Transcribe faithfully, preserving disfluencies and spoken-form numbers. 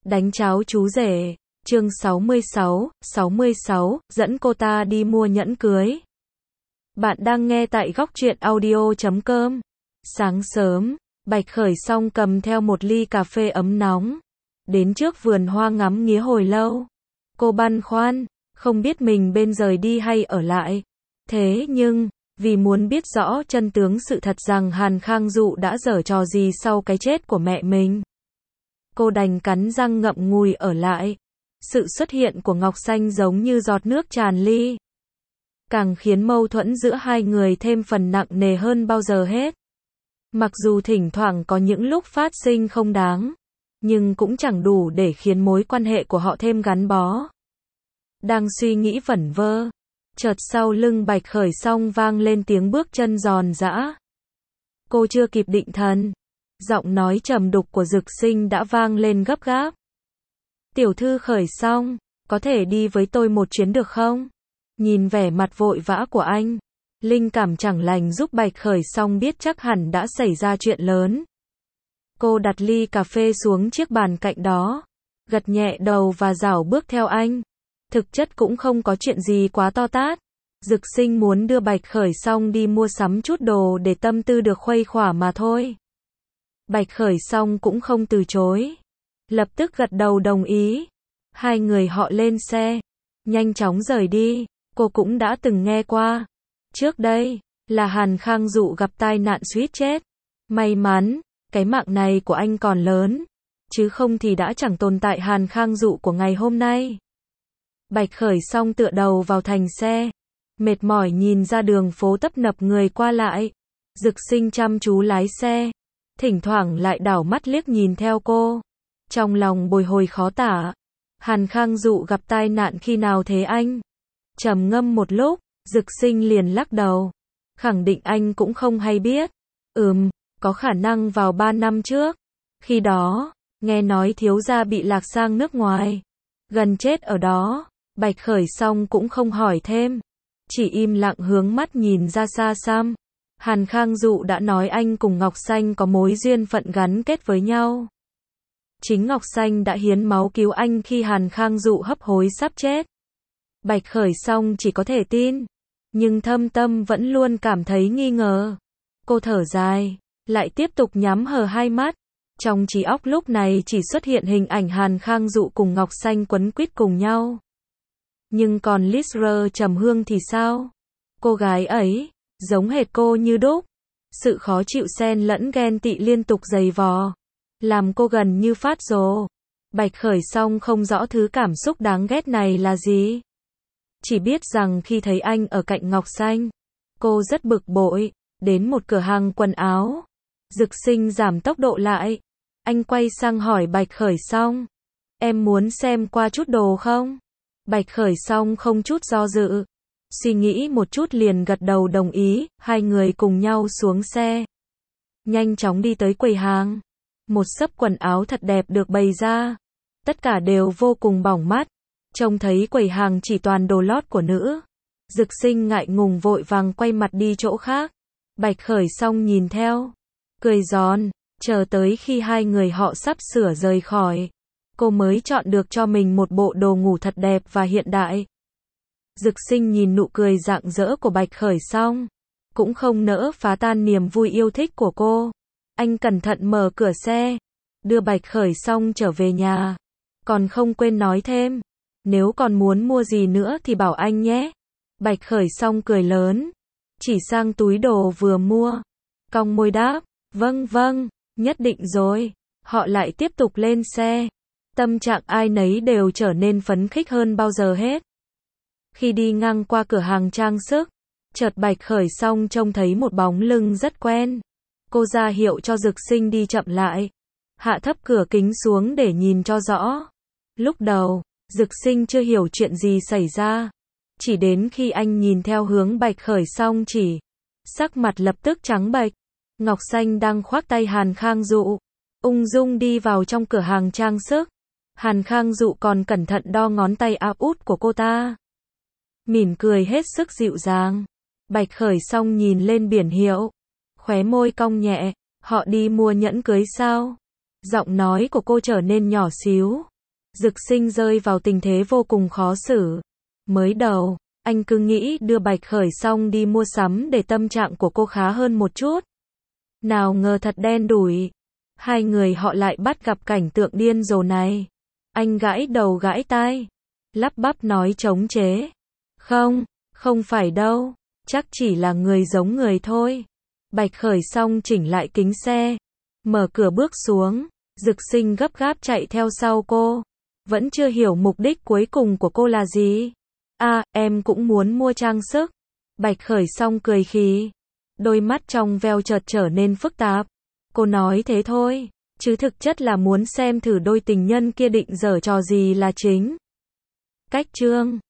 Đánh cháo chú rể, chương sáu mươi sáu, sáu mươi sáu, dẫn cô ta đi mua nhẫn cưới. Bạn đang nghe tại góc truyện audio chấm com. Sáng sớm, Bạch Khởi Song cầm theo một ly cà phê ấm nóng, đến trước vườn hoa ngắm nghía hồi lâu. Cô băn khoăn, không biết mình bên rời đi hay ở lại. Thế nhưng, vì muốn biết rõ chân tướng sự thật rằng Hàn Khang Dụ đã giở trò gì sau cái chết của mẹ mình, cô đành cắn răng ngậm ngùi ở lại. Sự xuất hiện của Ngọc Xanh giống như giọt nước tràn ly, càng khiến mâu thuẫn giữa hai người thêm phần nặng nề hơn bao giờ hết. Mặc dù thỉnh thoảng có những lúc phát sinh không đáng, nhưng cũng chẳng đủ để khiến mối quan hệ của họ thêm gắn bó. Đang suy nghĩ vẩn vơ, chợt sau lưng Bạch Khởi Song vang lên tiếng bước chân giòn giã. Cô chưa kịp định thần, giọng nói trầm đục của Dực Sinh đã vang lên gấp gáp. Tiểu thư Khởi Song, có thể đi với tôi một chuyến được không? Nhìn vẻ mặt vội vã của anh, linh cảm chẳng lành giúp Bạch Khởi Song biết chắc hẳn đã xảy ra chuyện lớn. Cô đặt ly cà phê xuống chiếc bàn cạnh đó, gật nhẹ đầu và rảo bước theo anh. Thực chất cũng không có chuyện gì quá to tát. Dực Sinh muốn đưa Bạch Khởi Song đi mua sắm chút đồ để tâm tư được khuây khỏa mà thôi. Bạch Khởi Song cũng không từ chối, lập tức gật đầu đồng ý. Hai người họ lên xe, nhanh chóng rời đi. Cô cũng đã từng nghe qua, trước đây, là Hàn Khang Dụ gặp tai nạn suýt chết. May mắn, cái mạng này của anh còn lớn, chứ không thì đã chẳng tồn tại Hàn Khang Dụ của ngày hôm nay. Bạch Khởi Song tựa đầu vào thành xe, mệt mỏi nhìn ra đường phố tấp nập người qua lại. Dực Sinh chăm chú lái xe, thỉnh thoảng lại đảo mắt liếc nhìn theo cô, trong lòng bồi hồi khó tả. Hàn Khang Dụ gặp tai nạn khi nào thế anh? Trầm ngâm một lúc, Dực Sinh liền lắc đầu, khẳng định anh cũng không hay biết. Ừm, có khả năng vào ba năm trước. Khi đó, nghe nói thiếu gia bị lạc sang nước ngoài, gần chết ở đó. Bạch Khởi Song cũng không hỏi thêm, chỉ im lặng hướng mắt nhìn ra xa xăm. Hàn Khang Dụ đã nói anh cùng Ngọc Xanh có mối duyên phận gắn kết với nhau. Chính Ngọc Xanh đã hiến máu cứu anh khi Hàn Khang Dụ hấp hối sắp chết. Bạch Khởi Song chỉ có thể tin, nhưng thâm tâm vẫn luôn cảm thấy nghi ngờ. Cô thở dài, lại tiếp tục nhắm hờ hai mắt. Trong trí óc lúc này chỉ xuất hiện hình ảnh Hàn Khang Dụ cùng Ngọc Xanh quấn quýt cùng nhau. Nhưng còn Lizra Trầm Hương thì sao? Cô gái ấy, giống hệt cô như đúc. Sự khó chịu xen lẫn ghen tị liên tục giày vò, làm cô gần như phát rồ. Bạch Khởi Song không rõ thứ cảm xúc đáng ghét này là gì. Chỉ biết rằng khi thấy anh ở cạnh Ngọc Xanh, cô rất bực bội. Đến một cửa hàng quần áo, Dực Sinh giảm tốc độ lại. Anh quay sang hỏi Bạch Khởi Song, em muốn xem qua chút đồ không? Bạch Khởi Song không chút do dự, suy nghĩ một chút liền gật đầu đồng ý. Hai người cùng nhau xuống xe, nhanh chóng đi tới quầy hàng. Một xấp quần áo thật đẹp được bày ra, tất cả đều vô cùng bỏng mắt. Trông thấy quầy hàng chỉ toàn đồ lót của nữ, Dực Sinh ngại ngùng vội vàng quay mặt đi chỗ khác. Bạch Khởi Song nhìn theo, cười giòn, chờ tới khi hai người họ sắp sửa rời khỏi, cô mới chọn được cho mình một bộ đồ ngủ thật đẹp và hiện đại. Dực Sinh nhìn nụ cười rạng rỡ của Bạch Khởi Song, cũng không nỡ phá tan niềm vui yêu thích của cô. Anh cẩn thận mở cửa xe, đưa Bạch Khởi Song trở về nhà, còn không quên nói thêm, nếu còn muốn mua gì nữa thì bảo anh nhé. Bạch Khởi Song cười lớn, chỉ sang túi đồ vừa mua, cong môi đáp, vâng vâng, nhất định rồi. Họ lại tiếp tục lên xe, tâm trạng ai nấy đều trở nên phấn khích hơn bao giờ hết. Khi đi ngang qua cửa hàng trang sức, chợt Bạch Khởi Song trông thấy một bóng lưng rất quen. Cô ra hiệu cho Dực Sinh đi chậm lại, hạ thấp cửa kính xuống để nhìn cho rõ. Lúc đầu, Dực Sinh chưa hiểu chuyện gì xảy ra, chỉ đến khi anh nhìn theo hướng Bạch Khởi Song chỉ, sắc mặt lập tức trắng bệch. Ngọc Xanh đang khoác tay Hàn Khang Dụ, ung dung đi vào trong cửa hàng trang sức. Hàn Khang Dụ còn cẩn thận đo ngón tay áo út của cô ta, mỉm cười hết sức dịu dàng. Bạch Khởi Song nhìn lên biển hiệu, khóe môi cong nhẹ, họ đi mua nhẫn cưới sao? Giọng nói của cô trở nên nhỏ xíu, Dực Sinh rơi vào tình thế vô cùng khó xử. Mới đầu, anh cứ nghĩ đưa Bạch Khởi Song đi mua sắm để tâm trạng của cô khá hơn một chút. Nào ngờ thật đen đủi. Hai người họ lại bắt gặp cảnh tượng điên rồ này. Anh gãi đầu gãi tai, lắp bắp nói chống chế. Không, không phải đâu, chắc chỉ là người giống người thôi. Bạch Khởi Song chỉnh lại kính xe, mở cửa bước xuống. Dực Sinh gấp gáp chạy theo sau cô. Vẫn chưa hiểu mục đích cuối cùng của cô là gì. À, em cũng muốn mua trang sức. Bạch Khởi Song cười khì. Đôi mắt trong veo chợt trở nên phức tạp. Cô nói thế thôi, chứ thực chất là muốn xem thử đôi tình nhân kia định giở trò gì là chính. Cách chương